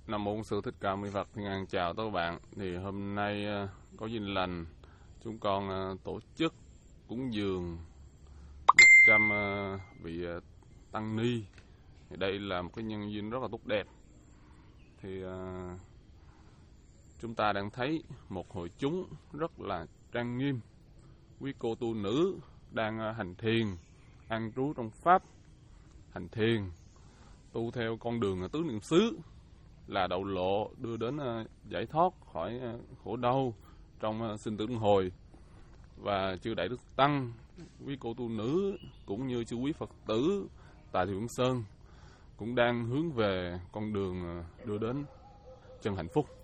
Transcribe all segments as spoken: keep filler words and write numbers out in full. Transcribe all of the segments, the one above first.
Nam mô Sư Thích Ca Mâu Ni Phật. Thiên An chào các bạn. Thì hôm nay có duyên lành chúng con tổ chức cúng dường một trăm vị tăng ni. Thì đây là một cái nhân duyên rất là tốt đẹp. Thì uh, chúng ta đang thấy một hội chúng rất là trang nghiêm, quý cô tu nữ đang hành thiền, an trú trong pháp hành thiền, tu theo con đường tứ niệm xứ là đạo lộ đưa đến giải thoát khỏi khổ đau trong sinh tử luân hồi. Và chư đại đức tăng, quý cô tu nữ cũng như chư quý Phật tử tại Thiệu Sơn cũng đang hướng về con đường đưa đến chân hạnh phúc.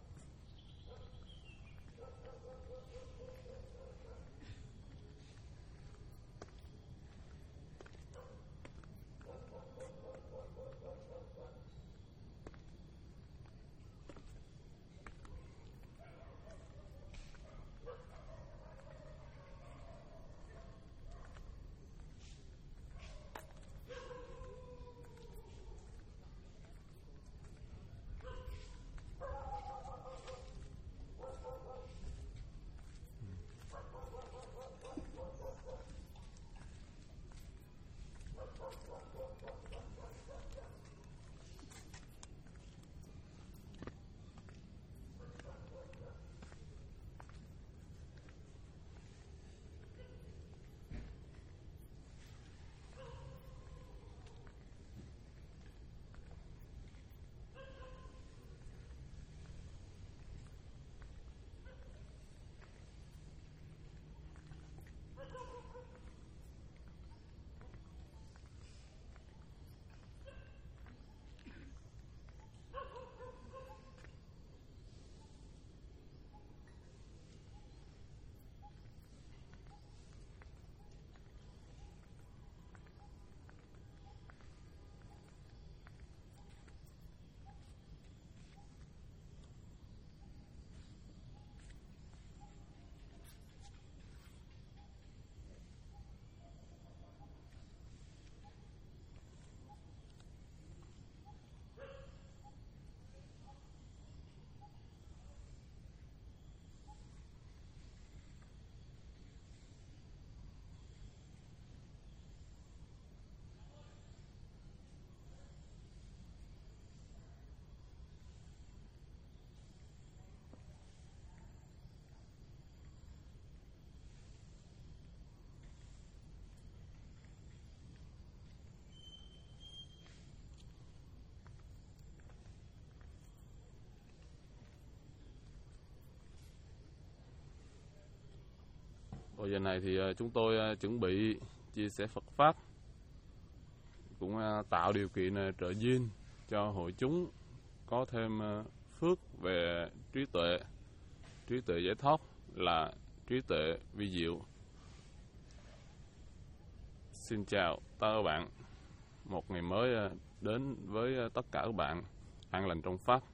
Bây giờ này thì chúng tôi chuẩn bị chia sẻ Phật Pháp, cũng tạo điều kiện trợ duyên cho hội chúng có thêm phước về trí tuệ. Trí tuệ giải thoát là trí tuệ vi diệu. Xin chào tất cả các bạn. Một ngày mới đến với tất cả các bạn an lành trong Pháp.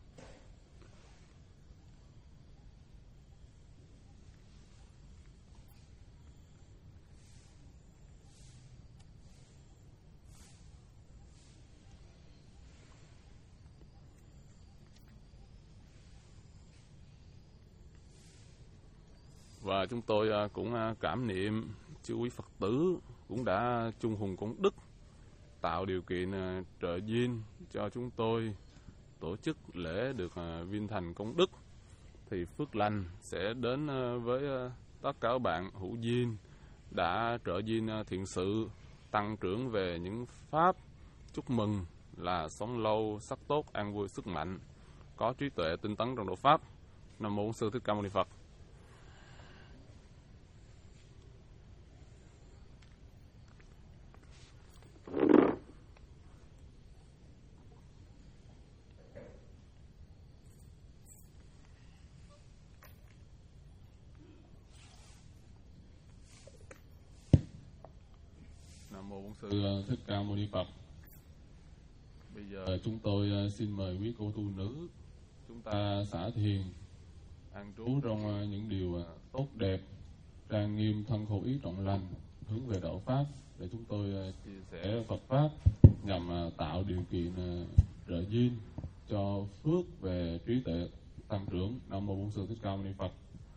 Và chúng tôi cũng cảm niệm chư quý Phật tử cũng đã chung hùng công đức, tạo điều kiện trợ duyên cho chúng tôi tổ chức lễ được viên thành công đức. Thì phước lành sẽ đến với tất cả các bạn hữu duyên đã trợ duyên thiện sự, tăng trưởng về những pháp. Chúc mừng là sống lâu, sắc tốt, an vui, sức mạnh, có trí tuệ tinh tấn trong độ pháp. Nam mô Sư Thích Ca Mâu Ni Phật. Nam mô Bổn Sư Thích Ca Mâu Ni Phật. Bây giờ chúng tôi xin mời quý cô tu nữ chúng ta xả thiền, an trú trong những điều tốt đẹp, trang nghiêm, thân khẩu ý trọn lành, hướng về đạo pháp để chúng tôi chia sẻ Phật pháp nhằm tạo điều kiện trợ duyên cho phước về trí tuệ tăng trưởng. Nam mô Bổn Sư Thích Ca Mâu Ni Phật.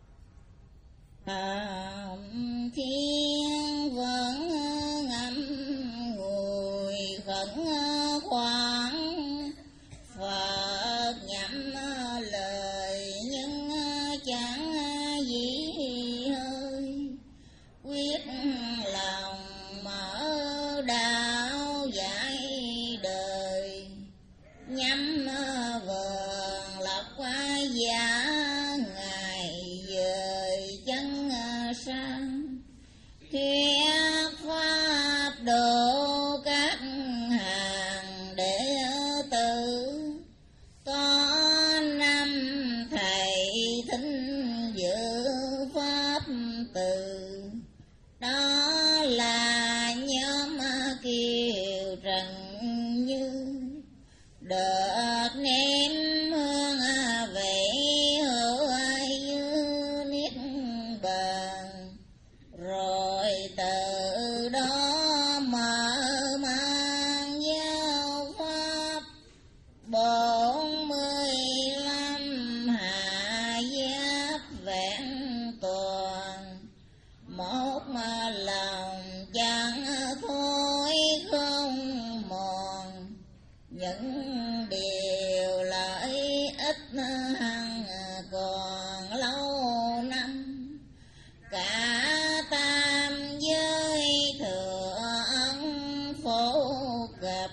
Hàm thiên vẫn ngắm ngùi khẩn khoáng, Phật nhắm lời nhưng chẳng gì hơi, quyết lòng mở đạo dạy đời, nhắm vườn lộc giả ngày dời chân sang, thuyết pháp độ các hàng đệ tử, có năm thầy thính dự pháp từ, đó là nhóm Kiều Trần Như, đợt ném hương về hữu ai như niết bàn, rồi từ đó mở mang giáo pháp bốn mươi lăm hạ giáp vẹn toàn, một mà lòng chẳng thôi không mòn, những điều lợi ích hằng còn lâu năm, cả tam giới thừa ân phổ cập,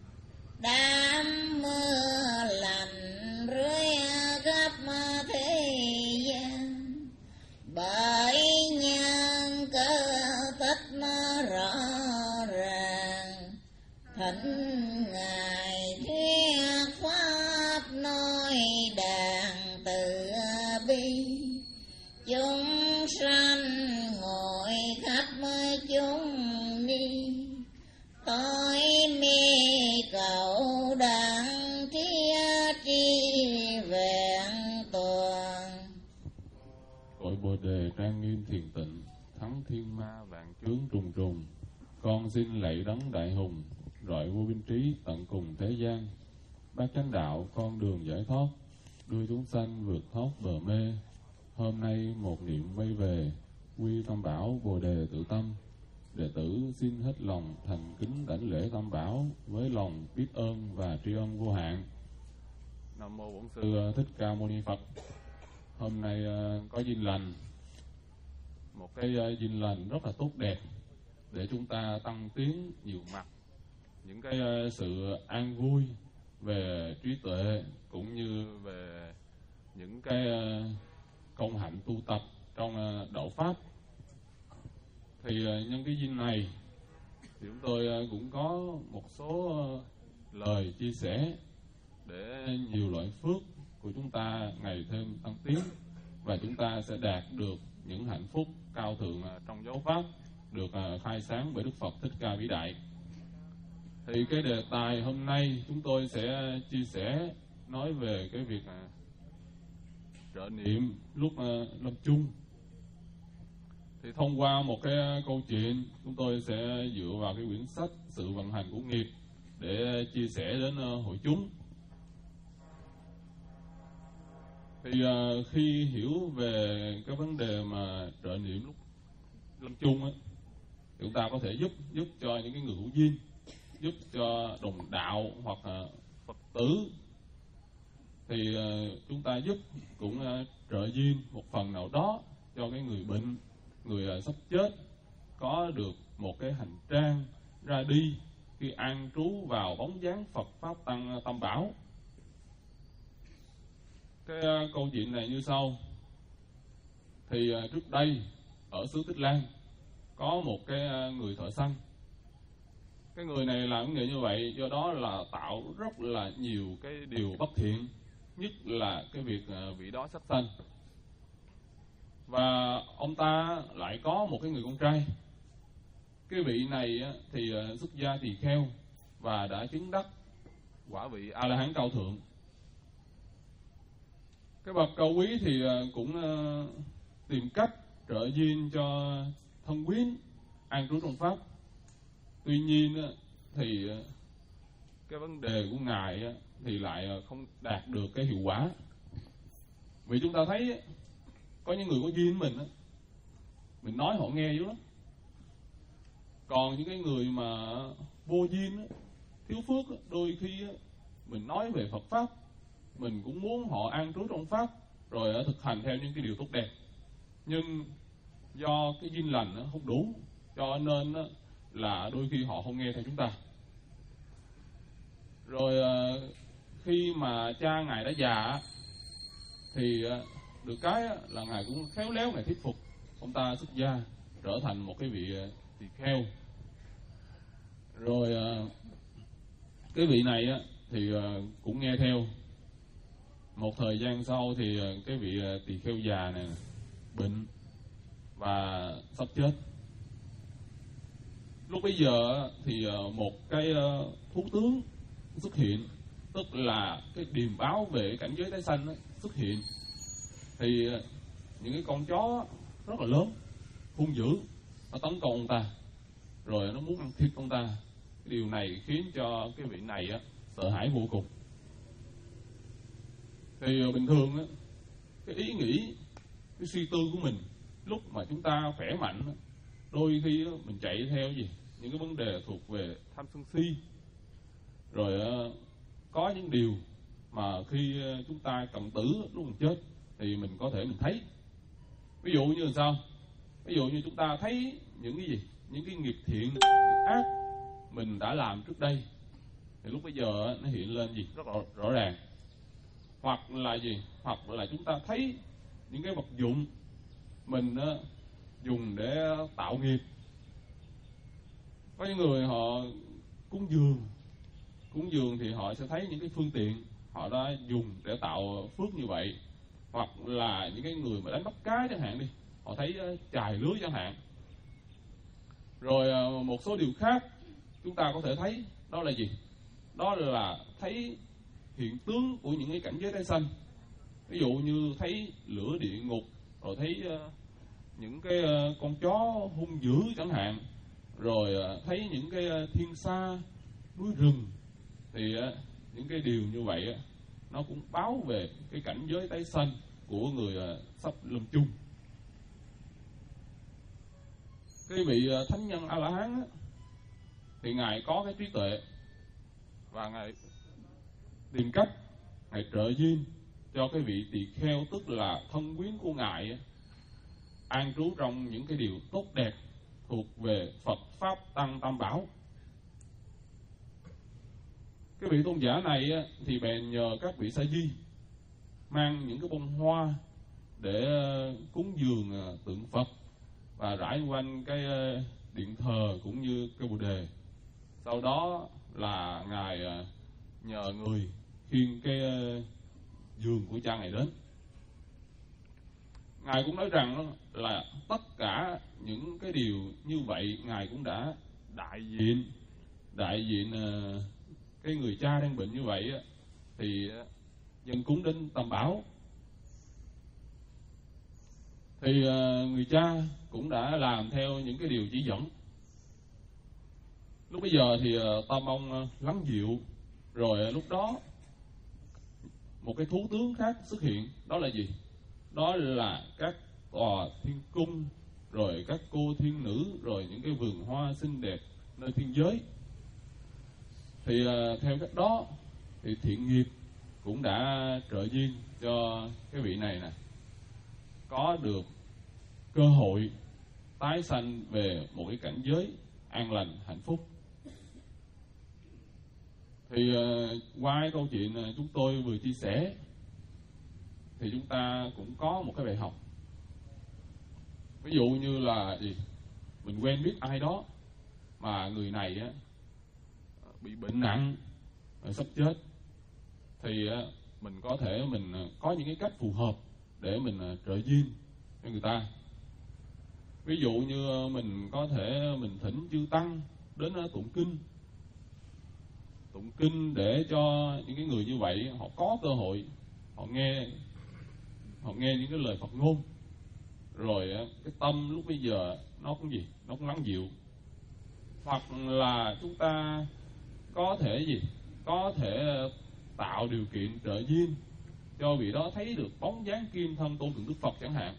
đám mưa lành rơi khắp thế gian, bởi nhân cơ tích rõ ràng, thỉnh ngài thuyết pháp nói đàn từ bi, chúng sanh ngồi khắp chúng đi, tôi mê cầu đặng thiết tri vẹn toàn. Cội Bồ Đề trang nghiêm thiền tịnh, thắng thiên ma vạn chướng trùng trùng, con xin lạy đấng đại hùng, rọi vô biên trí tận cùng thế gian, bát chánh đạo con đường giải thoát, đưa chúng sanh vượt thoát bờ mê. Hôm nay một niệm quay về, quy tam bảo Bồ Đề tự tâm, đệ tử xin hết lòng thành kính đảnh lễ tam bảo với lòng biết ơn và tri ân vô hạn. Nam mô Bổn Sư Thích Ca Mâu Ni Phật. Hôm nay có duyên lành, một cái duyên lành rất là tốt đẹp để chúng ta tăng tiến nhiều mặt, những cái sự an vui về trí tuệ cũng như về những cái công hạnh tu tập trong đạo pháp. Thì nhân cái duyên này thì chúng tôi cũng có một số lời chia sẻ để nhiều loại phước của chúng ta ngày thêm tăng tiến, và chúng ta sẽ đạt được những hạnh phúc cao thượng trong giáo pháp, được khai sáng bởi Đức Phật Thích Ca vĩ đại. Thì cái đề tài hôm nay chúng tôi sẽ chia sẻ nói về cái việc trợ niệm lúc lâm chung. Thì thông qua một cái câu chuyện, chúng tôi sẽ dựa vào cái quyển sách Sự vận hành của nghiệp để chia sẻ đến hội chúng. Thì uh, khi hiểu về cái vấn đề mà trợ niệm lúc lâm chung á, chúng ta có thể giúp giúp cho những cái người hữu duyên, giúp cho đồng đạo hoặc uh, Phật tử. Thì uh, chúng ta giúp cũng uh, trợ duyên một phần nào đó cho cái người bệnh, người uh, sắp chết có được một cái hành trang ra đi khi an trú vào bóng dáng Phật Pháp Tăng Tam Bảo. Cái uh, câu chuyện này như sau. Thì uh, trước đây ở xứ Tích Lan có một cái uh, người thợ săn. Cái người này làm nghề như vậy, do đó là tạo rất là nhiều cái điều bất thiện, nhất là cái việc uh, vị đó sát sanh. Và ông ta lại có một cái người con trai. Cái vị này uh, thì uh, xuất gia tỳ kheo và đã chứng đắc quả vị A La Hán cao thượng. Cái bậc cao quý thì cũng tìm cách trợ duyên cho thân quyến an trú trong pháp. Tuy nhiên thì cái vấn đề của ngài thì lại không đạt được cái hiệu quả. Vì chúng ta thấy có những người có duyên với mình, mình nói họ nghe dữ lắm. Còn những cái người mà vô duyên, thiếu phước, đôi khi mình nói về Phật Pháp, mình cũng muốn họ an trú trong Pháp, rồi thực hành theo những cái điều tốt đẹp. Nhưng do cái duyên lành nó không đủ, cho nên là đôi khi họ không nghe theo chúng ta. Rồi khi mà cha Ngài đã già, thì được cái là Ngài cũng khéo léo, Ngài thuyết phục ông ta xuất gia, trở thành một cái vị tỳ kheo. Rồi cái vị này thì cũng nghe theo. Một thời gian sau thì cái vị tỳ kheo già này bệnh và sắp chết. Lúc bấy giờ thì một cái thú tướng xuất hiện, tức là cái điềm báo về cảnh giới tái sanh xuất hiện. Thì những cái con chó rất là lớn, hung dữ, nó tấn công ông ta, rồi nó muốn ăn thịt ông ta. Cái điều này khiến cho cái vị này á, sợ hãi vô cùng. Thì bình thường á, cái ý nghĩ, cái suy tư của mình lúc mà chúng ta khỏe mạnh, đôi khi á, mình chạy theo gì những cái vấn đề thuộc về tham sân si. Rồi á, có những điều mà khi chúng ta cận tử lúc mình chết thì mình có thể mình thấy. Ví dụ như là sao? Ví dụ như chúng ta thấy những cái gì, những cái nghiệp thiện, nghiệp ác mình đã làm trước đây, thì lúc bây giờ nó hiện lên gì rất rõ, rõ ràng. Hoặc là gì, hoặc là chúng ta thấy những cái vật dụng mình uh, dùng để tạo nghiệp. Có những người họ cúng dường, cúng dường thì họ sẽ thấy những cái phương tiện họ đã dùng để tạo phước như vậy. Hoặc là những cái người mà đánh bắt cá chẳng hạn đi, họ thấy uh, chài lưới chẳng hạn. Rồi uh, một số điều khác chúng ta có thể thấy, đó là gì? Đó là thấy hiện tướng của những cái cảnh giới tái sanh. Ví dụ như thấy lửa địa ngục, rồi thấy uh, những cái uh, con chó hung dữ chẳng hạn, rồi uh, thấy những cái uh, thiên sa, núi rừng. Thì uh, những cái điều như vậy uh, nó cũng báo về cái cảnh giới tái sanh của người uh, sắp lâm chung. Cái vị uh, thánh nhân A La Hán uh, thì ngài có cái trí tuệ, và ngài tìm cách ngài trợ duyên cho cái vị tỳ kheo, tức là thân quyến của ngài, an trú trong những cái điều tốt đẹp thuộc về Phật Pháp Tăng Tam Bảo. Cái vị tôn giả này thì bèn nhờ các vị sa di mang những cái bông hoa để cúng dường tượng Phật và rải quanh cái điện thờ cũng như cái bồ đề. Sau đó là ngài nhờ người khiêng cái giường của cha ngài đến. Ngài cũng nói rằng là tất cả những cái điều như vậy ngài cũng đã đại diện đại diện cái người cha đang bệnh như vậy thì dân cúng đến Tam Bảo. Thì người cha cũng đã làm theo những cái điều chỉ dẫn. Lúc bây giờ thì Tam Ông lắng dịu. Rồi lúc đó một cái thú tướng khác xuất hiện. Đó là gì? Đó là các tòa thiên cung, rồi các cô thiên nữ, rồi những cái vườn hoa xinh đẹp nơi thiên giới. Thì uh, theo cách đó thì thiện nghiệp cũng đã trợ duyên cho cái vị này nè có được cơ hội tái sanh về một cái cảnh giới an lành hạnh phúc. Thì uh, qua cái câu chuyện uh, chúng tôi vừa chia sẻ thì chúng ta cũng có một cái bài học. Ví dụ như là gì? Mình quen biết ai đó mà người này á, bị bệnh nặng, sắp chết, thì á, mình có thể mình có những cái cách phù hợp để mình trợ duyên cho người ta. Ví dụ như mình có thể mình thỉnh chư tăng đến tụng kinh, tụng kinh để cho những cái người như vậy họ có cơ hội, họ nghe họ nghe những cái lời Phật ngôn, rồi cái tâm lúc bây giờ nó cũng gì, nó cũng lắng dịu. Hoặc là chúng ta có thể gì, có thể tạo điều kiện trợ duyên cho vị đó thấy được bóng dáng kim thân tôn thượng Đức Phật chẳng hạn.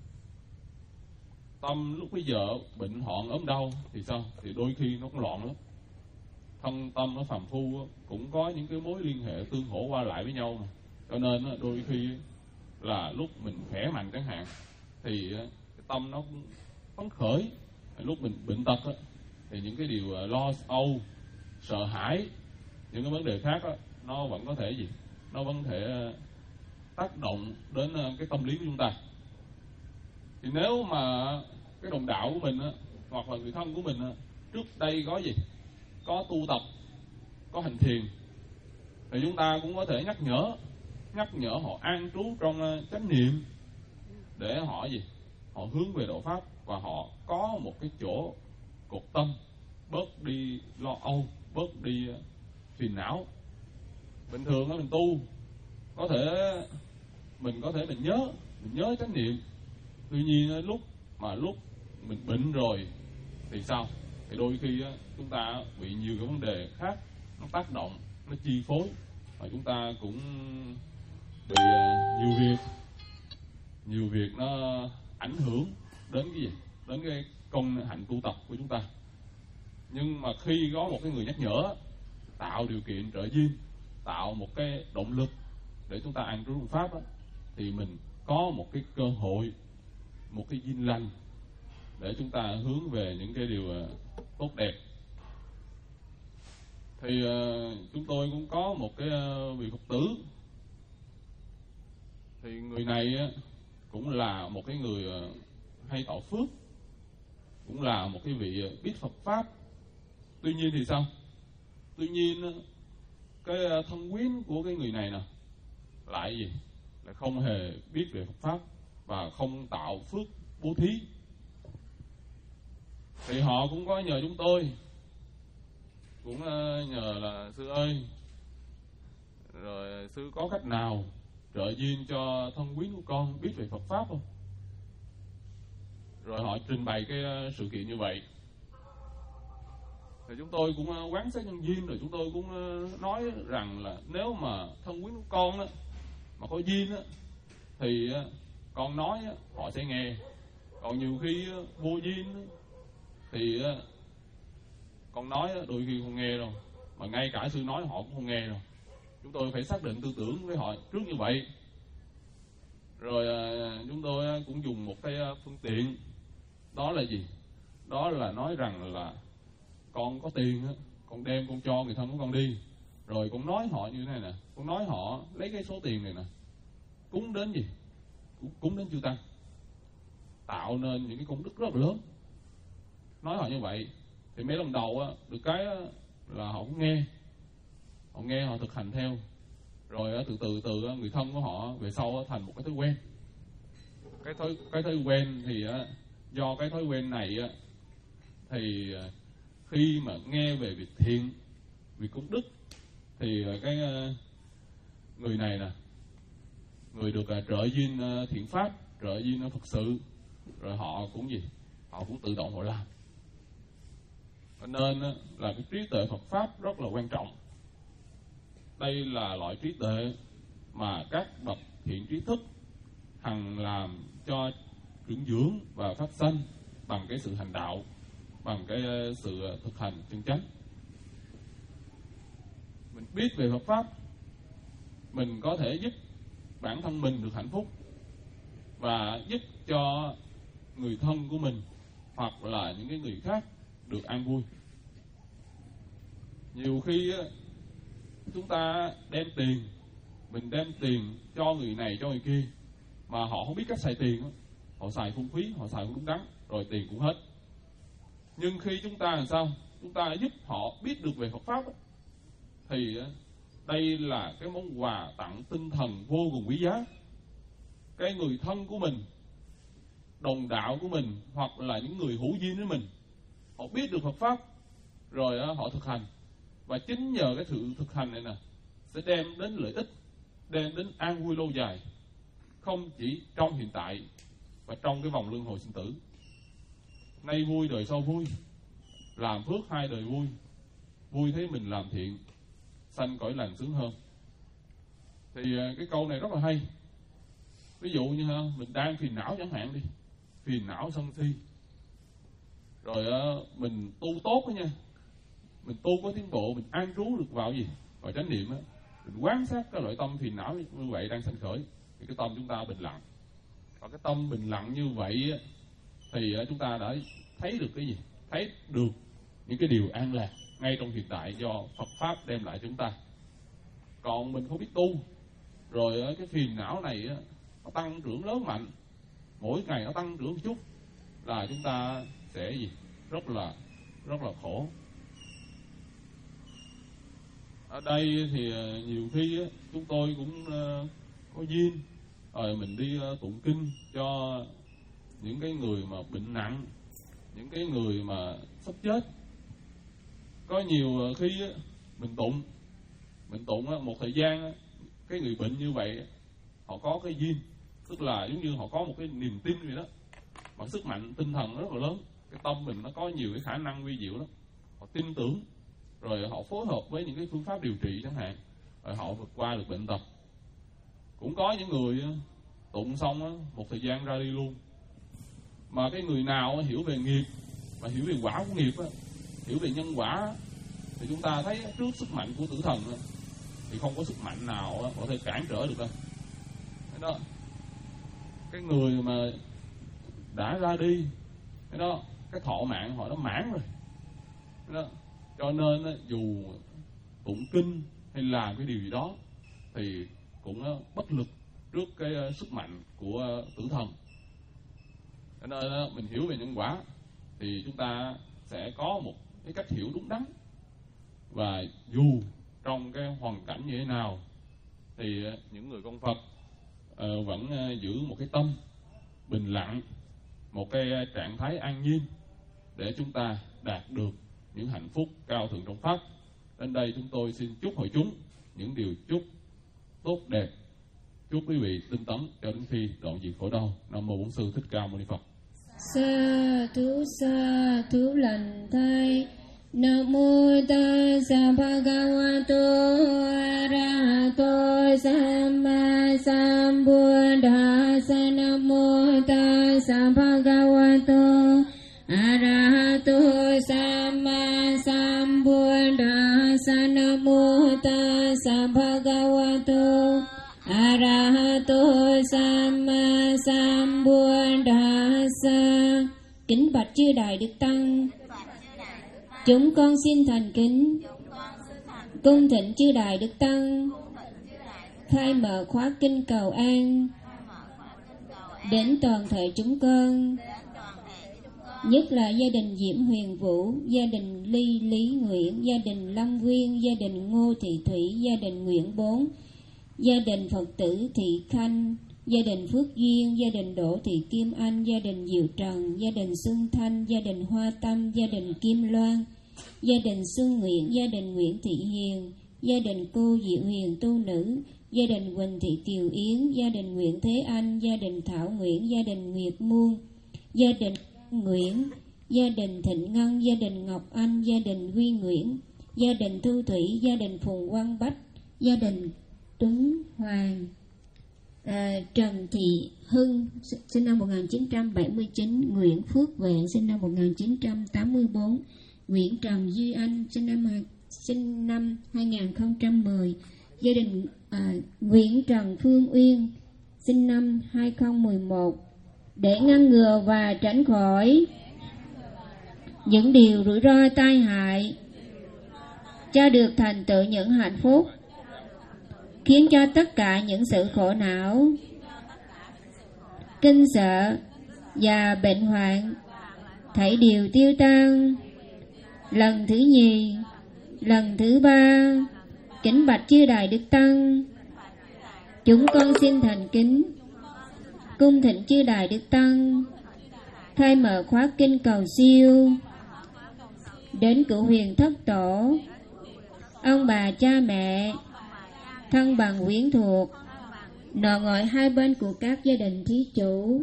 Tâm lúc bây giờ bệnh hoạn ốm đau thì sao? Thì đôi khi nó cũng loạn lắm. Thân tâm nó phàm phu cũng có những cái mối liên hệ tương hỗ qua lại với nhau mà. Cho nên đôi khi là lúc mình khỏe mạnh chẳng hạn thì cái tâm nó cũng phấn khởi. Lúc mình bệnh tật thì những cái điều lo âu, sợ hãi, những cái vấn đề khác đó, nó vẫn có thể gì? Nó vẫn có thể tác động đến cái tâm lý của chúng ta. Thì nếu mà cái đồng đạo của mình á, hoặc là người thân của mình á, trước đây có gì? Có tu tập, có hành thiền, thì chúng ta cũng có thể nhắc nhở, nhắc nhở họ an trú trong chánh niệm để họ gì? Họ hướng về đạo pháp và họ có một cái chỗ cột tâm, bớt đi lo âu, bớt đi phiền não. Bình thường á mình tu có thể mình có thể mình nhớ, mình nhớ chánh niệm. Tuy nhiên lúc mà lúc mình bệnh rồi thì sao? Thì đôi khi á, chúng ta bị nhiều cái vấn đề khác nó tác động, nó chi phối và chúng ta cũng bị nhiều việc, nhiều việc nó ảnh hưởng đến cái gì? Đến cái công hạnh tu tập của chúng ta. Nhưng mà khi có một cái người nhắc nhở, tạo điều kiện trợ duyên, tạo một cái động lực để chúng ta an trú trong pháp đó, thì mình có một cái cơ hội, một cái duyên lành để chúng ta hướng về những cái điều tốt đẹp. Thì uh, chúng tôi cũng có một cái uh, vị Phật tử. Thì người này uh, cũng là một cái người uh, hay tạo phước, cũng là một cái vị uh, biết Phật pháp. Tuy nhiên thì sao? Tuy nhiên uh, cái uh, thân quyến của cái người này nè lại gì? Lại không hề biết về Phật pháp và không tạo phước bố thí. Thì họ cũng có nhờ chúng tôi, cũng uh, nhờ là sư ơi, rồi sư có cách nào trợ duyên cho thân quyến của con biết về Phật pháp không? Rồi họ trình bày cái uh, sự kiện như vậy. Thì chúng tôi cũng uh, quán xét nhân duyên, rồi chúng tôi cũng uh, nói rằng là nếu mà thân quyến của con uh, mà có duyên uh, thì uh, con nói uh, họ sẽ nghe. Còn nhiều khi uh, vô duyên uh, thì uh, con nói đôi khi không nghe đâu, mà ngay cả sư nói họ cũng không nghe đâu. Chúng tôi phải xác định tư tưởng với họ trước như vậy. Rồi uh, chúng tôi cũng dùng một cái phương tiện, đó là gì? Đó là nói rằng là con có tiền, con đem con cho người thân của con đi. Rồi con nói họ như thế này nè, con nói họ lấy cái số tiền này nè, cúng đến gì? Cúng đến chư Tăng, tạo nên những cái công đức rất là lớn. Nói họ như vậy thì mấy lần đầu á, được cái á, là họ cũng nghe, họ nghe họ thực hành theo. Rồi á, từ từ từ á, người thân của họ về sau á, thành một cái thói quen. Cái thói cái thói quen thì á, do cái thói quen này á, thì khi mà nghe về việc thiện, việc công đức, thì cái người này nè, người được trợ duyên thiện pháp, trợ duyên Phật sự, rồi họ cũng gì? Họ cũng tự động họ làm. Nên là cái trí tuệ Phật pháp rất là quan trọng. Đây là loại trí tuệ mà các bậc thiện trí thức hằng làm cho dưỡng dưỡng và phát sanh bằng cái sự hành đạo, bằng cái sự thực hành chân chánh. Mình biết về Phật pháp, mình có thể giúp bản thân mình được hạnh phúc và giúp cho người thân của mình hoặc là những cái người khác được an vui. Nhiều khi chúng ta đem tiền, mình đem tiền cho người này cho người kia mà họ không biết cách xài tiền, họ xài phung phí, họ xài không đúng đắn, rồi tiền cũng hết. Nhưng khi chúng ta làm sao? Chúng ta giúp họ biết được về Phật pháp thì đây là cái món quà tặng tinh thần vô cùng quý giá. Cái người thân của mình, đồng đạo của mình, hoặc là những người hữu duyên với mình, họ biết được Phật pháp, rồi họ thực hành. Và chính nhờ cái sự thực hành này nè sẽ đem đến lợi ích, đem đến an vui lâu dài, không chỉ trong hiện tại và trong cái vòng luân hồi sinh tử. Nay vui đời sau vui, làm phước hai đời vui, vui thấy mình làm thiện, sanh cõi lành sướng hơn. Thì cái câu này rất là hay. Ví dụ như ha, mình đang phiền não chẳng hạn đi, phiền não sân si, rồi mình tu tốt đó nha, mình tu có tiến bộ, mình an trú được vào gì, vào chánh niệm á, mình quan sát cái loại tâm phiền não như vậy đang sanh khởi, thì cái tâm chúng ta bình lặng. Và cái tâm bình lặng như vậy á, thì chúng ta đã thấy được cái gì? Thấy được những cái điều an lạc ngay trong hiện tại do Phật Pháp đem lại chúng ta. Còn mình không biết tu, rồi cái phiền não này nó tăng trưởng lớn mạnh, mỗi ngày nó tăng trưởng một chút, là chúng ta sẽ gì? Rất là rất là khổ. Ở đây thì nhiều khi chúng tôi cũng có duyên, rồi mình đi tụng kinh cho những cái người mà bệnh nặng, những cái người mà sắp chết. Có nhiều khi mình tụng mình tụng một thời gian, cái người bệnh như vậy họ có cái duyên, tức là giống như họ có một cái niềm tin vậy đó, mà sức mạnh tinh thần rất là lớn, cái tâm mình nó có nhiều cái khả năng vi diệu lắm. Họ tin tưởng, rồi họ phối hợp với những cái phương pháp điều trị chẳng hạn, rồi họ vượt qua được bệnh tật. Cũng có những người tụng xong một thời gian ra đi luôn. Mà cái người nào hiểu về nghiệp, mà hiểu về quả của nghiệp, hiểu về nhân quả, thì chúng ta thấy trước sức mạnh của tử thần thì không có sức mạnh nào có thể cản trở được đâu. Thế đó, cái người mà đã ra đi, thế đó, cái thọ mạng họ đã mãn rồi. Thế đó, cho nên dù tụng kinh hay làm cái điều gì đó thì cũng bất lực trước cái sức mạnh của tử thần. Cho nên mình hiểu về nhân quả thì chúng ta sẽ có một cái cách hiểu đúng đắn, và dù trong cái hoàn cảnh như thế nào thì những người con Phật uh, vẫn uh, giữ một cái tâm bình lặng, một cái trạng thái an nhiên để chúng ta đạt được những hạnh phúc cao thượng trong Pháp. Đến đây chúng tôi xin chúc hội chúng những điều chúc tốt đẹp, chúc quý vị tinh tấn cho đến khi đoạn diệt khổ đau. Nam mô Bổn Sư Thích Ca Mâu Ni Phật. Sa thú sa thú lành thay. Nam mô Tassa Bhagavato Arahato Samma Sambuddhassa. Nam mô Tassa Bhagavato Arahato Samma Sambuddhassa. Nam mô Tassa Bhagavato Arahato Samma Sambuddhassa. Kính bạch chư Đại Đức Tăng, chúng con xin thành kính cung thỉnh chư Đại Đức Tăng khai mở khóa kinh cầu an đến toàn thể chúng con, nhất là gia đình Diễm Huyền Vũ, gia đình Ly Lý Nguyễn, gia đình Lâm Nguyên, gia đình Ngô Thị Thủy, gia đình Nguyễn Bốn, gia đình Phật tử Thị Khanh, gia đình Phước Duyên, gia đình Đỗ Thị Kim Anh, gia đình Diệu Trần, gia đình Xuân Thanh, gia đình Hoa Tâm, gia đình Kim Loan, gia đình Xuân Nguyện, gia đình Nguyễn Thị Hiền, gia đình cô Diệu Hiền tu nữ, gia đình Quỳnh Thị Kiều Yến, gia đình Nguyễn Thế Anh, gia đình Thảo Nguyễn, gia đình Nguyệt Muôn, gia đình Nguyễn, gia đình Thịnh Ngân, gia đình Ngọc Anh, gia đình Huy Nguyễn, gia đình Thu Thủy, gia đình Phùng Quang Bách, gia đình Tuấn Hoàng, à, Trần Thị Hưng sinh năm một nghìn chín trăm bảy mươi chín, Nguyễn Phước Vệ sinh năm một nghìn chín trăm tám mươi tư, Nguyễn Trần Duy Anh sinh năm sinh năm hai nghìn không trăm mười, gia đình à, Nguyễn Trần Phương Uyên sinh năm hai nghìn không trăm mười một. Để ngăn ngừa và tránh khỏi những điều rủi ro tai hại, cho được thành tựu những hạnh phúc, khiến cho tất cả những sự khổ não, kinh sợ và bệnh hoạn thảy đều tiêu tan. Lần thứ nhì, lần thứ ba, kính bạch chư Đại Đức Tăng, chúng con xin thành kính cung thỉnh chư Đại Đức Tăng khai mở khóa kinh cầu siêu đến cửu huyền thất tổ, ông bà cha mẹ, thân bằng quyến thuộc, nội ngoại hai bên của các gia đình thí chủ,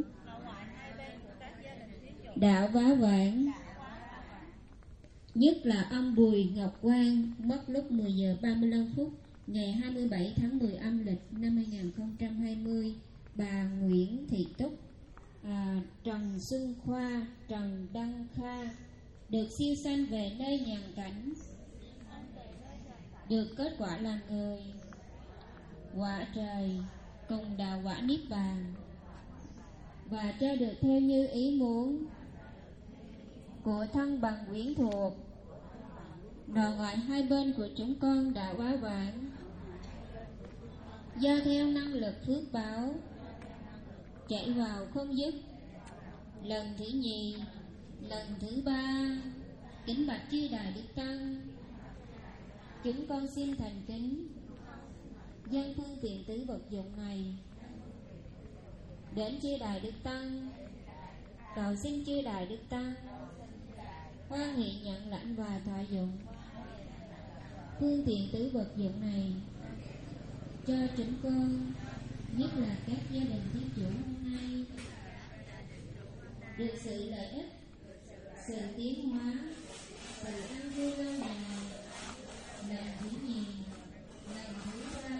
đạo Bá Vãng, nhất là ông Bùi Ngọc Quang mất lúc mười giờ ba mươi lăm phút ngày hai mươi bảy tháng mười âm lịch năm hai nghìn không trăm hai mươi, bà Nguyễn Thị Túc, à, Trần Xuân Khoa, Trần Đăng Kha được siêu sanh về nơi nhàn cảnh, được kết quả là người, quả trời cùng đạo quả niết bàn, và cho được theo như ý muốn của thân bằng quyến thuộc. Nội ngoại hai bên của chúng con đã quá vãng, do theo năng lực phước báo chảy vào không dứt. Lần thứ nhì, lần thứ ba, kính bạch chư Đại Đức Tăng, chúng con xin thành kính dâng phương tiện tứ vật dụng này đến chư Đại Đức Tăng, cầu xin chư Đại Đức Tăng hoan hỷ nhận lãnh và thọ dụng phương tiện tứ vật dụng này cho chúng con, nhất là các gia đình thiên chủ hôm nay được sự lợi ích, sự tiến hóa, sự an vui lâu dài. Lần thứ nhì, lần thứ ba.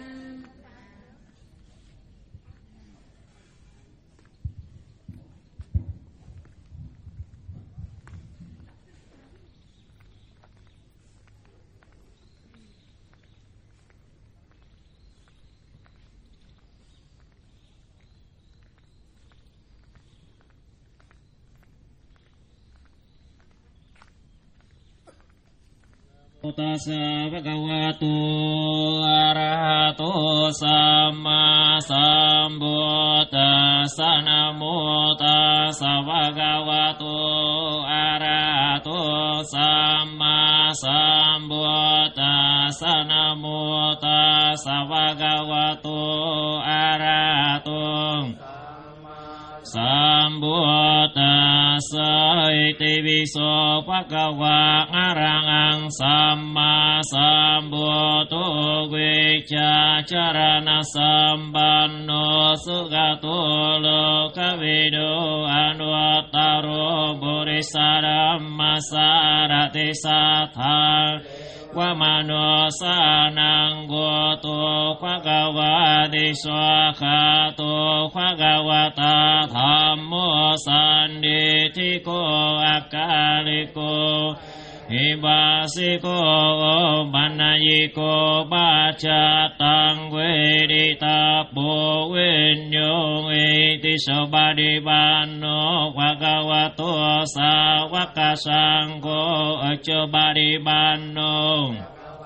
Tassa bhagavato arahato samma sambuddhassa namo tassa bhagavato arahato samma sambuddhassa namo tassa bhagavato arahato Sambuddhassa iti viso bhagava arahang samma sambuddho vicca charana sambanno sugato lokavido anuttaro buddhisaramma sarati sattha Wamano sanang goto bhagavati swakhato bhagavata dhammo sanditiko akaliko Hibasiko manayiko bacatang vedita po vinyong iti sobadibano bhagavato sawakasangko acobadibano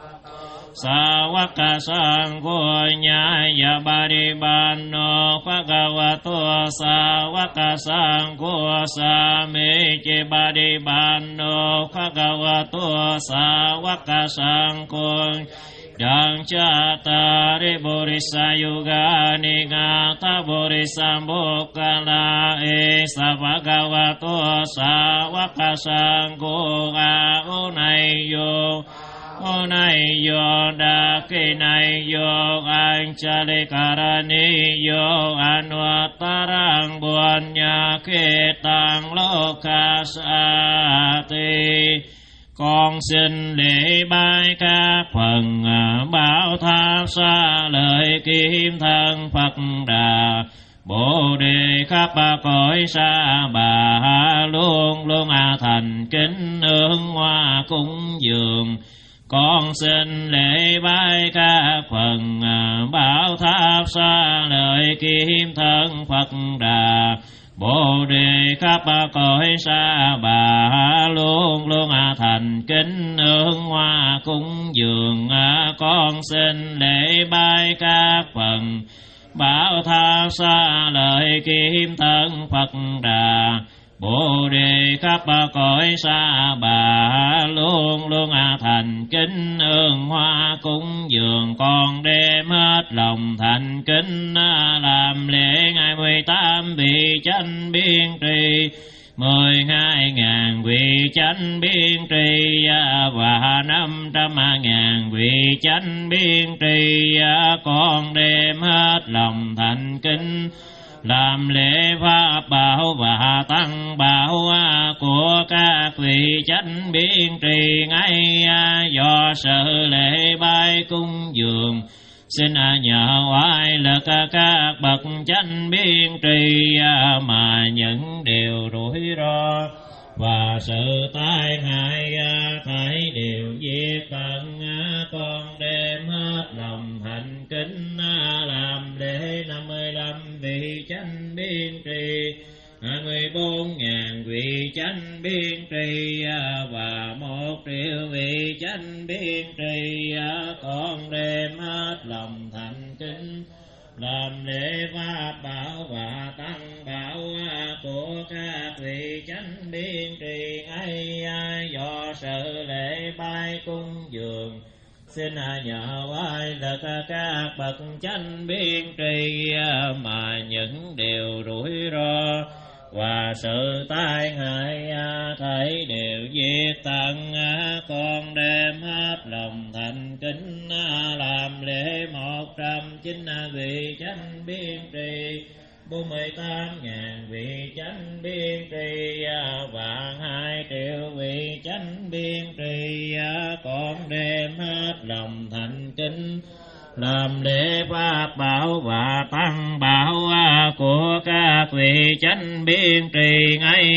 Sawakasangko nyaya badibano bhagavato sawakasangko samici badibano bhagavato sawakasangko Dang catari burisa yugani ngata burisa bukala isa bhagavato sawakasangko aunayo Onai yo dakinai yo anchalikarani yo anuattarang buanya kitang lokasati Con xin lễ bái các phần bảo tháp xa lời kim thân Phật Đà Bồ Đề khắp cõi xa bà luôn luôn thành kính hương hoa cúng dường Con xin lễ bái các phần bảo tháp xa lời kim thân Phật Đà Bồ Đề khắp cõi xa bà luôn luôn thành kính hương hoa cúng dường Con xin lễ bái các phần bảo tháp xa lời kim thân Phật Đà Bồ Đề khắp cõi xa bà luôn luôn thành kính hương hoa cúng dường Con đem hết lòng thành kính làm lễ ngày mười tám vị chánh biên trì mười hai ngàn vị chánh biên tri và năm trăm ngàn vị chánh biên tri, con đem hết lòng thành kính làm lễ pháp bảo và tăng bảo của các vị chánh biên trì ngay do sự lễ bái cúng dường. Xin nhờ oai lực các bậc chánh biên trì mà những điều rủi ro và sự tai hại thấy đều diệt tận. Con đem hết lòng thành kính làm lễ năm mươi lăm vị chánh biên trì, hai mươi bốn ngàn vị chánh biên trì và một triệu vị chánh biên trì. Con đem hết lòng thành kính làm lễ pháp bảo và tăng bảo của các vị chánh biên trì ấy do sự lễ bái cúng dường. Xin nhờ oai lực các bậc chánh biên trì mà những điều rủi ro và sự tai hại thấy đều diệt tận. Con đem hết lòng thành kính làm lễ một trăm chín vị chánh biên trì, bốn mươi tám ngàn vị chánh biên trì và hai triệu vị chánh biên trì. Con đem hết lòng thành kính làm lễ pháp bảo và tăng bảo của các vị chánh biên trì ngay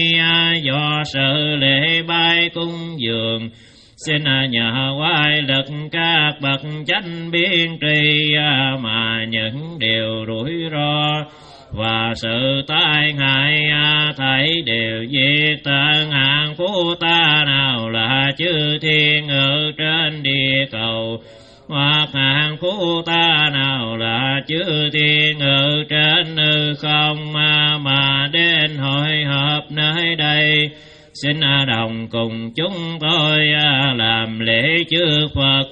do sự lễ bái cúng dường. Xin nhờ oai lực các bậc chánh biên trì mà những điều rủi ro và sự tai hại thấy đều diệt tận. Hạng phú ta nào là chư thiên ở trên địa cầu, hoặc hạng phú ta nào là chư thiên ở trên hư không mà, mà đến hội họp nơi đây. Xin đồng cùng chúng tôi làm lễ chư Phật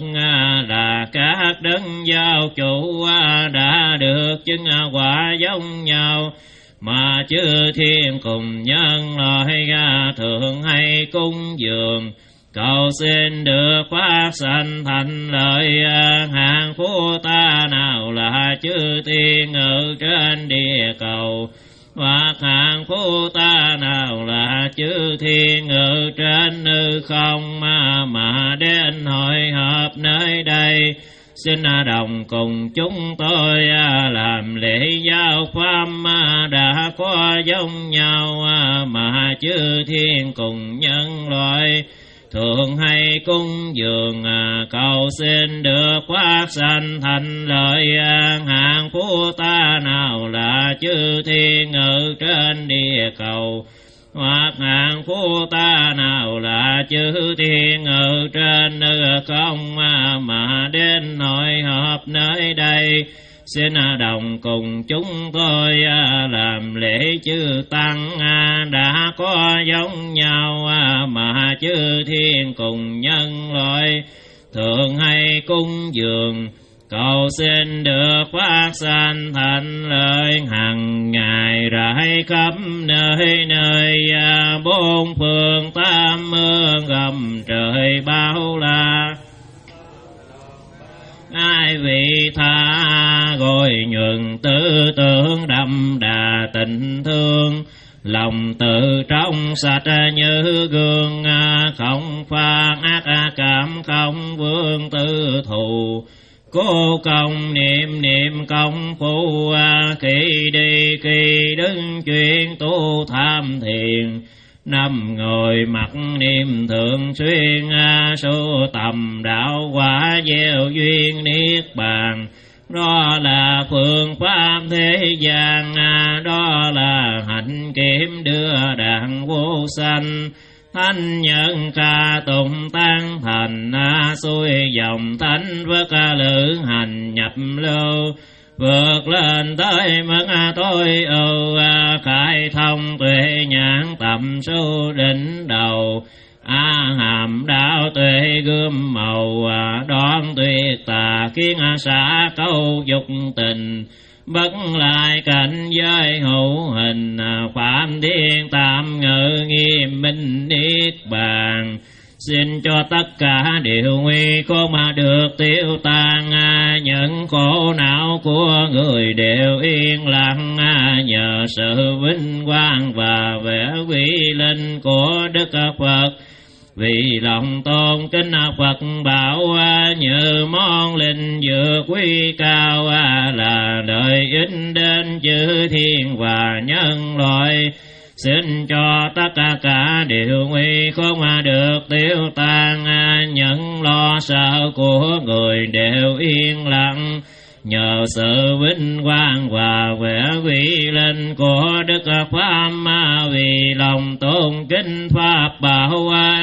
là các đấng giáo chủ đã được chứng quả giống nhau, mà chư thiên cùng nhân loại thường hay cúng dường. Cầu xin được phát sanh thành lợi. Hạng phú ta nào là chư thiên ở trên địa cầu, hoặc hạng phú ta nào là chư thiên ở trên hư không mà, mà đến hội họp nơi đây. Xin đồng cùng chúng tôi làm lễ giáo pháp đã có giống nhau, mà chư thiên cùng nhân loại thường hay cúng dường. Cầu xin được phát sanh thành lợi. Hạng phú ta nào là chư thiên ở trên địa cầu, hoặc hạng phú ta nào là chư thiên ở trên hư không mà, mà đến hội họp nơi đây. Xin đồng cùng chúng tôi làm lễ chư tăng đã có giống nhau, mà chư thiên cùng nhân loại thường hay cúng dường. Cầu xin được phát sanh thành lợi. Hằng ngày rải khắp nơi nơi, bốn phương tám hướng gầm trời bao la. Ai vị tha gọi nhuần tư tưởng đậm đà tình thương, lòng tự trong sạch như gương, không pha ác cảm không vương tư thù. Cố công niệm niệm công phu, khi đi khi đứng chuyện tu tham thiền. Nằm ngồi mặt niệm thường xuyên, số tầm đạo quả gieo duyên niết bàn. Đó là phương pháp thế gian, đó là hạnh kiểm đưa đàn vô sanh. Thánh nhân ca tụng tăng thành, xuôi dòng thánh vất lữ hành nhập lưu. Vượt lên tới mức tối ưu, khai thông tuệ nhãn tầm số đỉnh đầu. A hàm đạo tuệ gươm màu, đoán tuyệt tà kiến xả câu dục tình. bất lại cảnh giới hữu hình, phạm thiên tạm ngự nghiêm minh niết bàn. Xin cho tất cả điều nguy có mà được tiêu tan, những khổ não của người đều yên lặng, nhờ sự vinh quang và vẻ uy linh của Đức Phật. Vì lòng tôn kính Phật bảo, như món linh dược quý cao, là lợi ích đến chư thiên và nhân loại. Xin cho tất cả điều nguy khó mà được tiêu tan, những lo sợ của người đều yên lặng, nhờ sự vinh quang và vẻ uy linh của Đức Pháp. Vì lòng tôn kính Pháp bảo,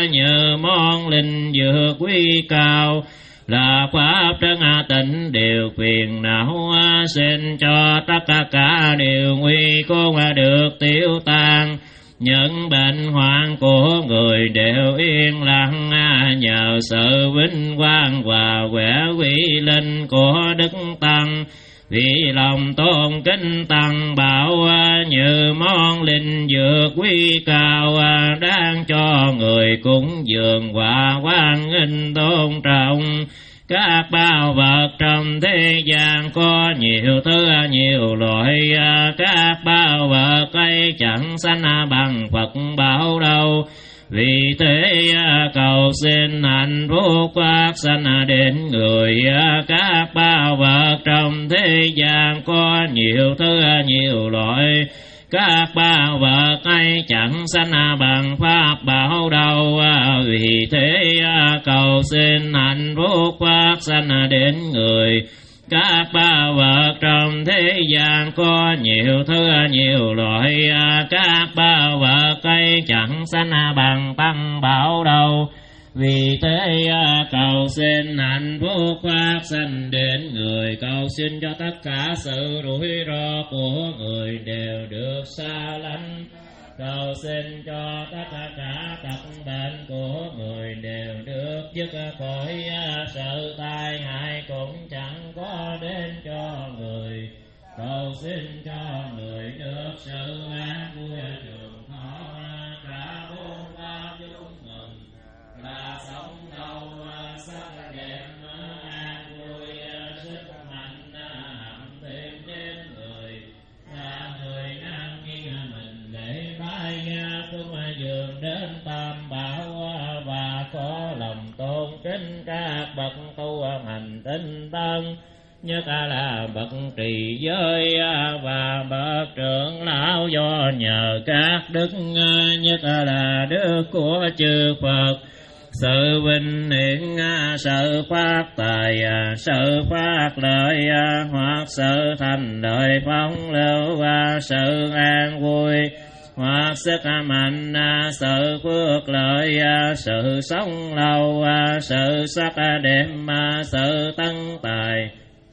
như món linh dược quý cao, là Pháp trấn tịnh điều phiền não. Xin cho tất cả điều nguy cố mà được tiêu tan, những bệnh hoạn của người đều yên lặng, nhờ sự vinh quang và vẻ uy linh của Đức Tăng. Vì lòng tôn kính Tăng bảo, như món linh dược quý cao, đang cho người cúng dường và quan nghênh tôn trọng. Các bao vật trong thế gian có nhiều thứ nhiều loại, các bao vật ấy chẳng sánh bằng Phật bảo đâu. Vì thế cầu xin hạnh phúc phát sanh đến người. Các bao vật trong thế gian có nhiều thứ nhiều loại, các bao vật ấy chẳng sanh bằng Pháp bảo đâu. Vì thế cầu xin hạnh phúc phát sanh đến người. Các bao vật trong thế gian có nhiều thứ nhiều loại, các bao vật ấy chẳng sanh bằng Tăng bảo đâu. Vì thế cầu xin hạnh phúc phát sanh đến người. Cầu xin cho tất cả sự rủi ro của người đều được xa lánh. Cầu xin cho tất cả tật bệnh của người đều được dứt khỏi. Sự tai hại cũng chẳng có đến cho người. Cầu xin cho người được sự an vui trường thọ. Cả bốn ba chúng mình là sống lâu sắc đẹp an vui sức mạnh hạnh thêm đến người. Là người nam nghi mình lễ bái cung dường đến Tam Bảo, và có lòng tôn kính các bậc tu hành tinh tấn, nhất là bậc trì giới và bậc trưởng lão, do nhờ các đức nhất là đức của chư Phật. Sự vinh hiển, sự phát tài, sự phát lợi, hoặc sự thành lợi phóng lưu, sự an vui, hoặc sức mạnh, sự phước lợi, sự sống lâu, sự sắc đẹp, sự tấn tài,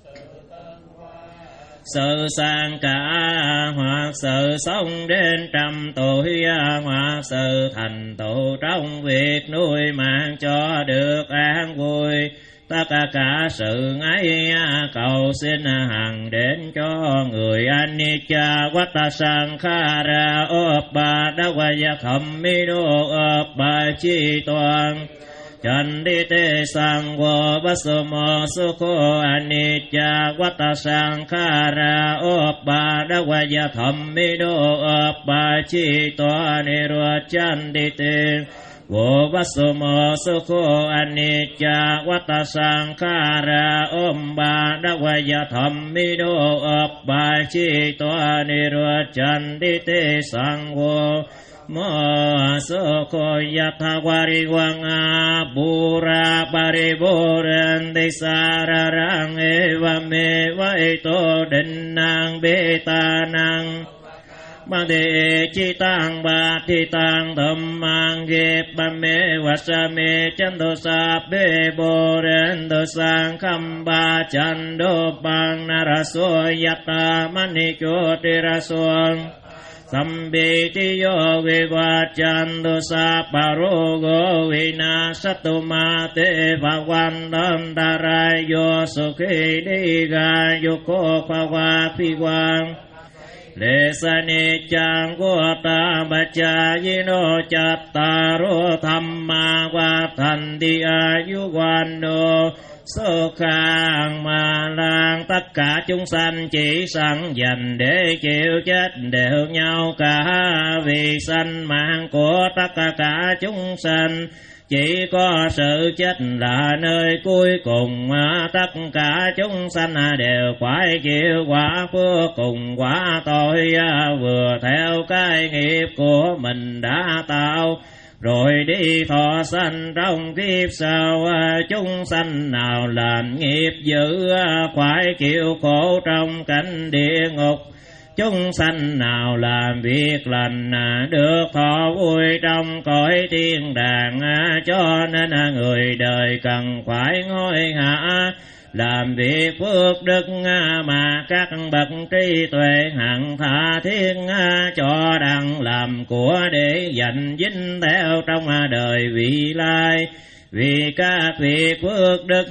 sự sang cả, hoặc sự sống đến trăm tuổi, hoặc sự thành tựu trong việc nuôi mạng cho được an vui. Tất cả sự ấy cầu xin hằng đến cho người. Anicca vata sankhara oppa đawaya khammido oppa chi toàn Chandi te sangho vasomo sukho anicca vata sankhara oppa đawaya khammido oppa chi toàn nirvachandi te Vô vasomo sukho anicca vata sankhara omba đawaya thammido oppa chi toa nirvachandi te sangho mo sukho yatha varivanga pura paripuranti sararang evameva ito dinnang betanang Bằng thị chi tăng bát thi tăng thầm mang ghép bàm mê vát sa mê chân tô sa bê bồ rên tô sang khăm ba chân đô bằng nà ra xô yat ta mani chô tê ra xô Sambi tiyo vivachantu saparogo vinasatuma te bhagwantam tarayo sukhi diga yukho phavaphivang Lê sa ni chang của ta bạch cha di nô chát ta rô tham ma qua thành đi a yu quan đô sơ khang ma lang tất cả chúng sanh chỉ sẵn dành để chịu chết để hướng nhau cả vì sanh mạng của tất cả chúng sanh chỉ có sự chết là nơi cuối cùng mà tất cả chúng sanh đều phải chịu quả phước cùng quả tội vừa theo cái nghiệp của mình đã tạo rồi đi thọ sanh trong kiếp sau. Chúng sanh nào làm nghiệp dữ phải chịu khổ trong cảnh địa ngục, chúng sanh nào làm việc lành được thọ vui trong cõi thiên đàng. Cho nên người đời cần phải hối hả làm việc phước đức mà các bậc trí tuệ hằng tha thiết cho đặng làm của để dành dính theo trong đời vị lai. Vì các việc phước đức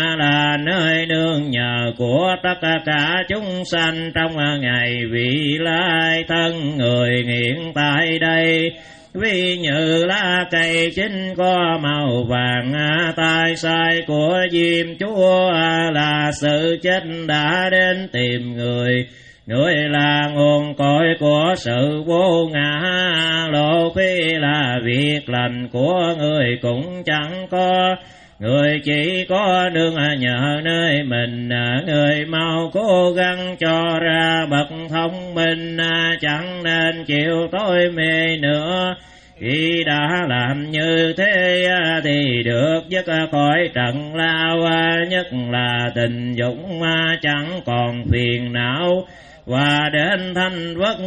là nơi nương nhờ của tất cả chúng sanh trong ngày vị lai. Thân người hiện tại đây vì như lá cây chín có màu vàng, tai sai của diêm chúa là sự chết đã đến tìm người. Người là nguồn cội của sự vô ngã, lộ phi là việc lành của người cũng chẳng có. Người chỉ có nương nhờ nơi mình, người mau cố gắng cho ra bậc thông minh, chẳng nên chịu tối mê nữa. Khi đã làm như thế thì được dứt khỏi trần lao, nhất là tình dục chẳng còn phiền não. Và đến thanh vất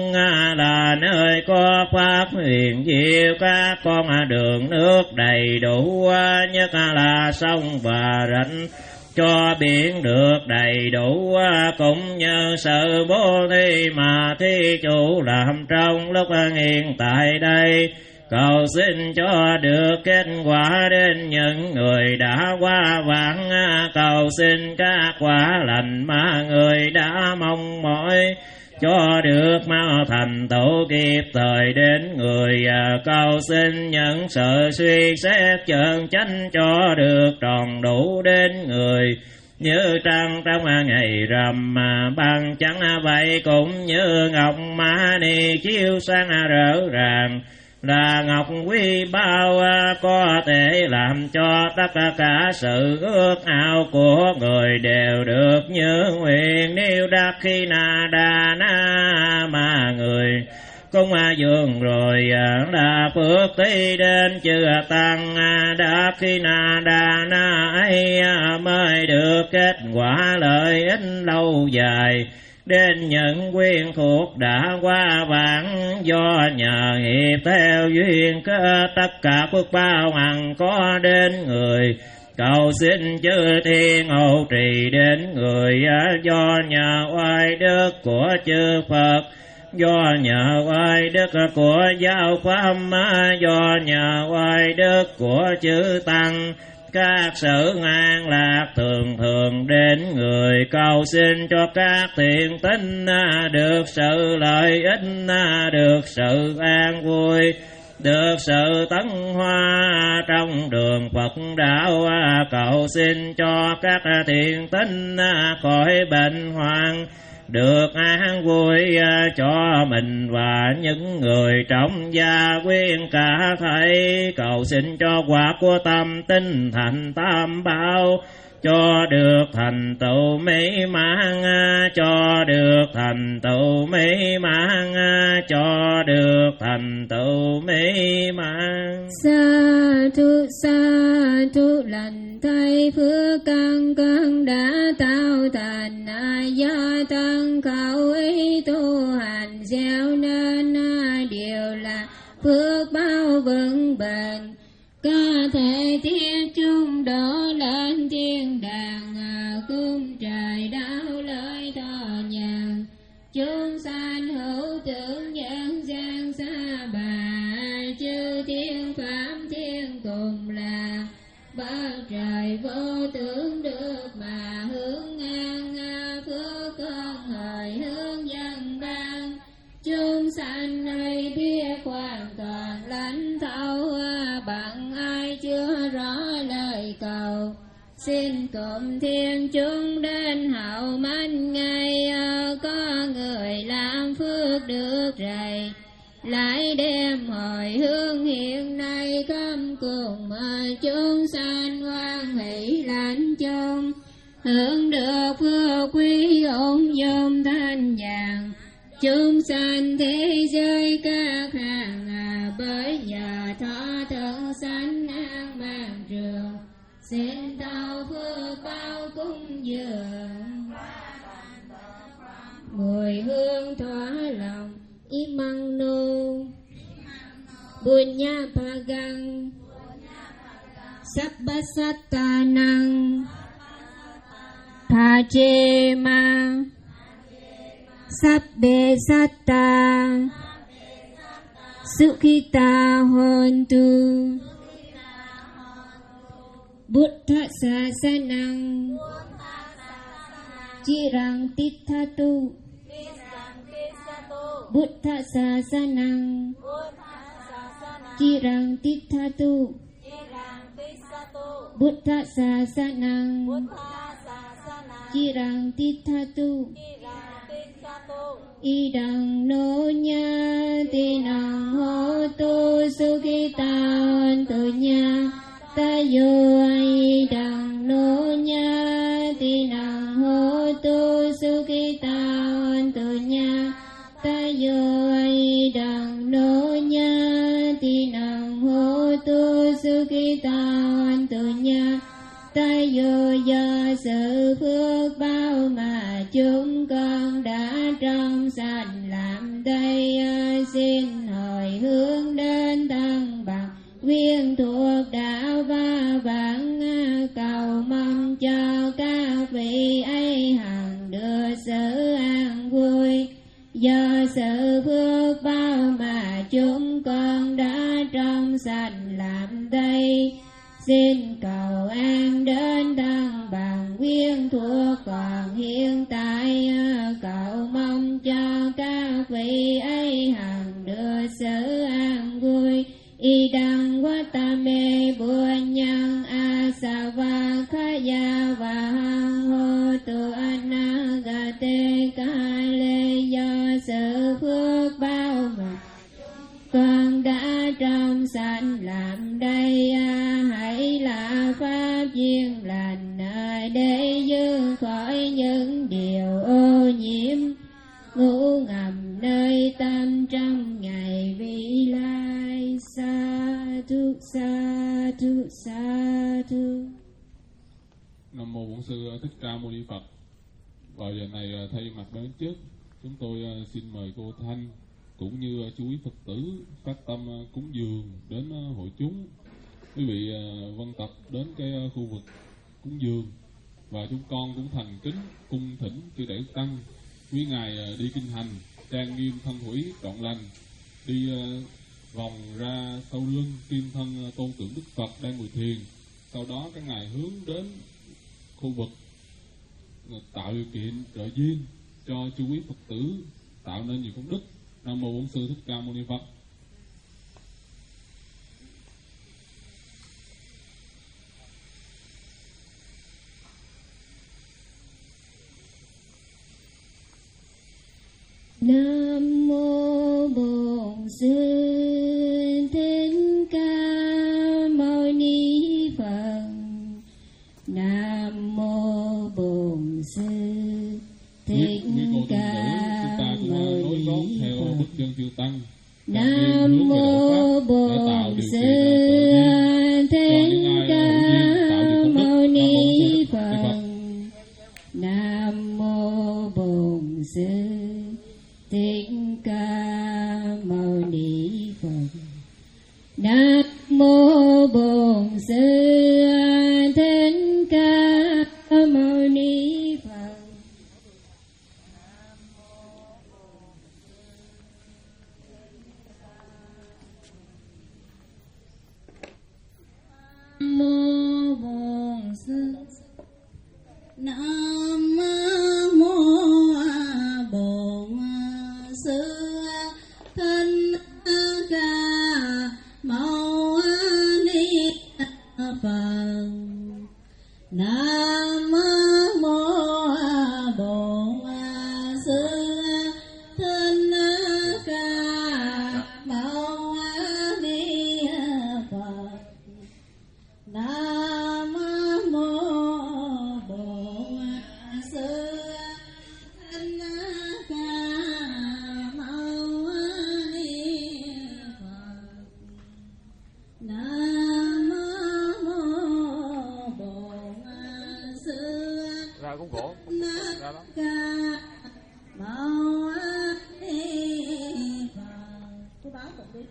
là nơi có pháp huyền diệu, các con đường nước đầy đủ, nhất là sông và rãnh cho biển được đầy đủ. Cũng như sự bố thí mà thí chủ làm trong lúc hiện tại đây, cầu xin cho được kết quả đến những người đã qua vãng, cầu xin các quả lành mà người đã mong mỏi cho được mau thành tựu kịp thời đến người. Cầu xin những sự suy xét chơn chánh cho được tròn đủ đến người, như trăng trong ngày rằm mà bằng trắng vậy, cũng như ngọc mã ni chiếu sáng rỡ ràng. Là ngọc quý bao có thể làm cho tất cả sự ước ao của người đều được như nguyện. Nếu đắc khi na đa na mà người cung dường rồi là phước tí đến chưa tăng, đắc khi na đa na ấy mới được kết quả lợi ích lâu dài đến những quyên thuộc đã qua vãng. Do nhờ nghiệp theo duyên kết tất cả phước bao hằng có đến người, cầu xin chư thiên hộ trì đến người. Do nhờ oai đức của chư Phật, do nhờ oai đức của giáo pháp, do nhờ oai đức của chư Tăng, các sự an lạc thường thường đến người. Cầu xin cho các thiện tín được sự lợi ích, được sự an vui, được sự tấn hoa trong đường Phật đạo. Cầu xin cho các thiện tín khỏi bệnh hoạn, được an vui cho mình và những người trong gia quyến cả thảy. Cầu xin cho quả của tâm tinh thành tam bảo, cho được thành tựu mỹ mãn, cho được thành tựu mỹ mãn, cho được thành tựu mỹ mãn. Sa thu sa thu lành thay phước căn căn đã tạo thành, do thân khẩu ý tu hành gieo nên đều là phước bao vững bền. Có thể thiết chung đổ lên thiên đàng, cung trời đạo lợi thọ nhàn. Chúng sanh hữu tưởng nhân thời vô tưởng được mà hướng an phước con hời hướng dân ban chúng sanh hay biết hoàn toàn lãnh thấu bằng ai chưa rõ lời cầu xin cùng thiên chúng đến hậu manh ngày có người làm phước được rày lại đem hồi hướng hiện nay khâm cùng chúng sanh hoan hỷ lãnh chung hưởng được phước quý ổn dung thanh nhàn chúng sanh thế giới các hàng bởi nhờ thọ thượng sanh an mang trường xin tao phước bao cúng dường mùi hương thỏa lòng imang nu bunya pagang sabbasatanang pachema sabbe satta sukhita hontu buddha sasanang chirang tithatu buddha sasanang chirang tithatu buddha sasanang chirang tithatu idang no nya tinang hotu sukhita hontu nya tayo idang no nya tinang hotu sukhita hontu nya tayo idang no nya tinang hotu sukhita hontu nya tayo do sự phước bao mà chúng con đã trong sanh làm đây xin hồi hướng đến thân bằng viên thuộc đạo ba vạn cầu mong cho các vị ấy hằng được sự an vui do sự phước bao mà chúng con đã trong sanh làm đây xin cầu an đến thân bằng viên thuộc còn hiện tại cầu mong cho các vị ấy hằng được sự an vui y đăng quá tam mê buồn nhân a sa va khaya và hằng hô tu anagate ca lê do sự phước bao mà con đã trong sanh làm đây hãy là pháp duyên lành để giữ khỏi những điều ô nhiễm ngủ ngầm nơi tâm trong ngày vị lai. Sa thu sa thu sa thu. Nam mô Bổn Sư Thích Ca Mâu Ni Phật. Vào giờ này thay mặt đến trước, chúng tôi xin mời cô Thanh cũng như chú ý Phật tử phát tâm cúng dường đến hội chúng. Quý vị vân tập đến cái khu vực cúng dường và chúng con cũng thành kính cung thỉnh chư Đại Đức Tăng quý ngài đi kinh hành trang nghiêm thân hủy trọn lành, đi vòng ra sau lưng kim thân tôn tượng Đức Phật đang ngồi thiền. Sau đó các ngài hướng đến khu vực tạo điều kiện trợ duyên cho chư quý Phật tử tạo nên nhiều công đức. Nam mô Bổn Sư Thích Ca Mâu Ni Phật. Nam mô Bổn Sư Thích Ca Mâu Ni Phật. Nam mô Bổn Sư Thích Ca Mâu Ni Phật. Nam mô Bổn Sư Thích Ca Mâu Ni Phật. Nam mô Bổn Sư Thích Ca Mâu Ni Phật. Nam mô Bổn Sư Thích Ca Mâu Ni Phật. Nam mô Bổn Sư sư thích ca mâu ni Phật. Nam mô Bổn Sư Thích Ca Mâu Ni Phật. Nam mô Bổn Sư Thích Ca Mâu Ni Phật. Nam mô Bổn Sư Ra cũng cổ. Thích Ra đó. Ca Mâu Ni Phật. Cô báo một đi.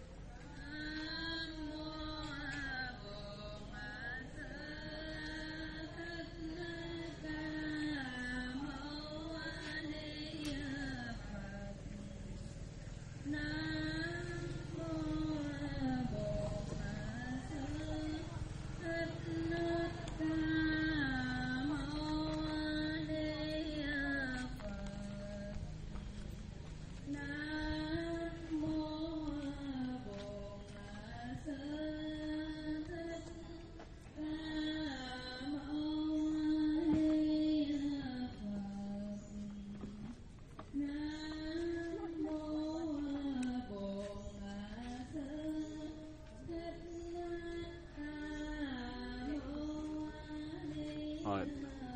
Rồi.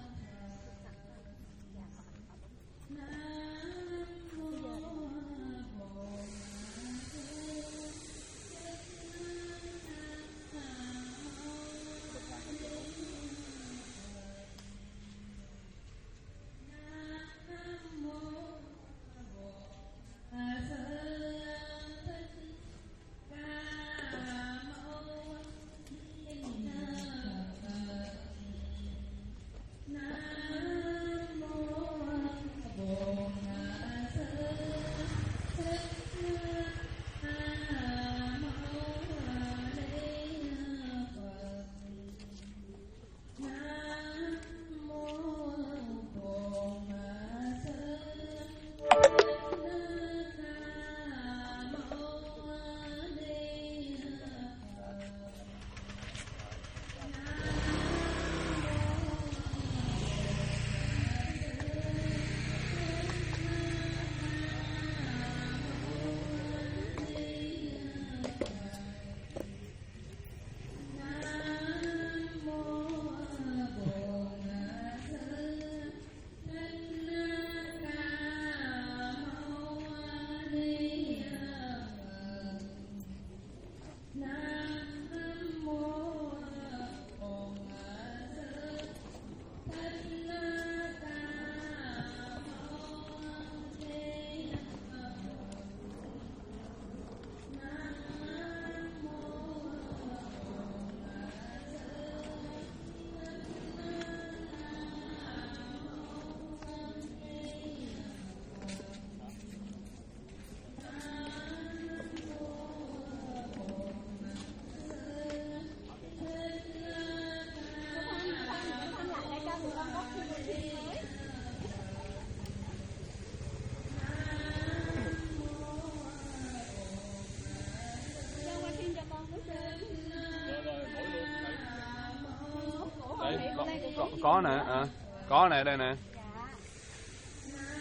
Đây, có, có, có nè, à, có nè, đây nè.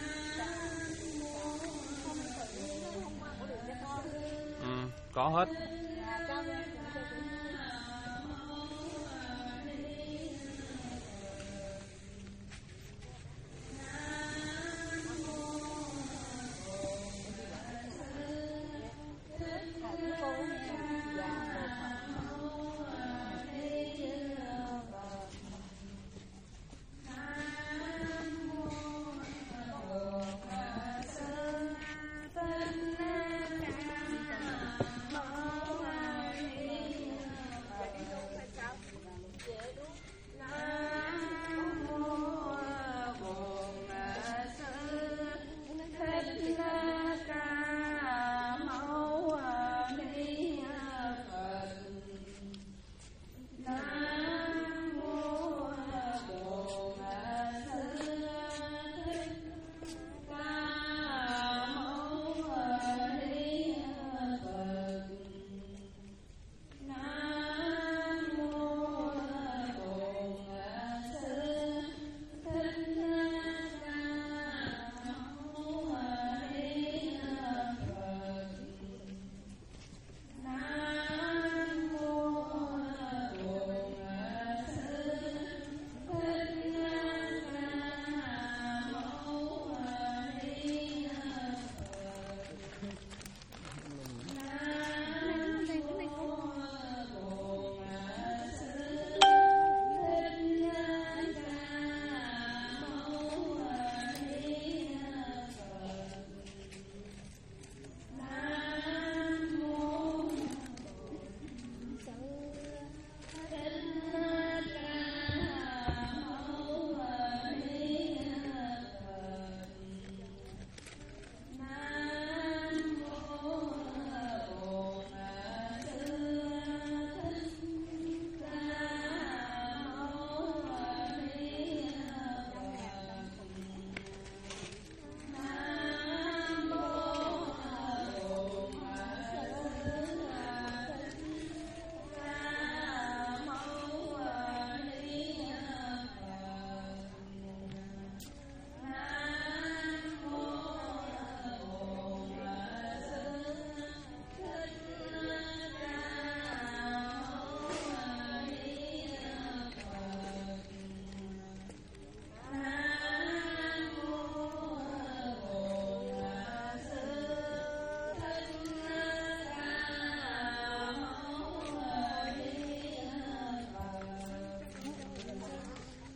Ừ, có hết.